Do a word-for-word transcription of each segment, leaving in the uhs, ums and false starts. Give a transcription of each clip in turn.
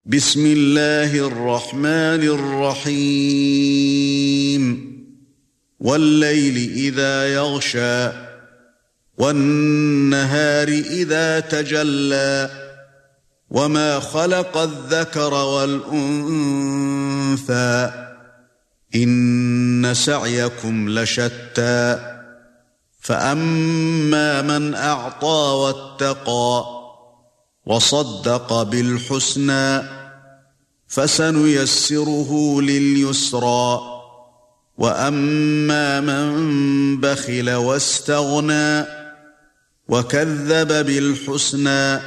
بسم الله الرحمن الرحيم والليل إذا يغشى والنهار إذا تجلى وما خلق الذكر والأنثى إن سعيكم لشتى فأما من أعطى واتقى وصدق بالحسنى فسنيسره لليسرى وأما من بخل واستغنى وكذب بالحسنى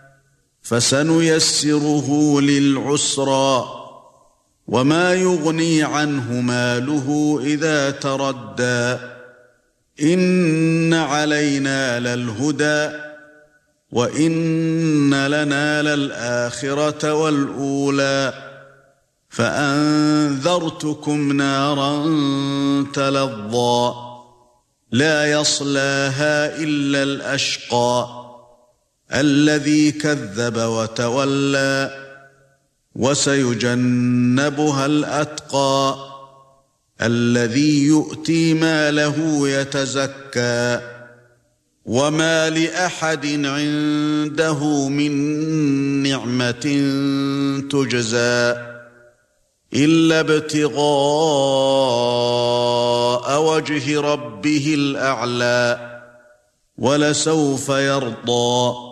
فسنيسره للعسرى وما يغني عنه ماله إذا تردى إن علينا للهدى وإن لنا للآخرة والأولى فأنذرتكم نارا تلظى لا يصلاها إلا الأشقى الذي كذب وتولى وسيجنبها الأتقى الذي يؤتي ماله يتزكى وما لأحد عنده من نعمة تجزى إلا ابتغاء وجه ربه الأعلى ولسوف يرضى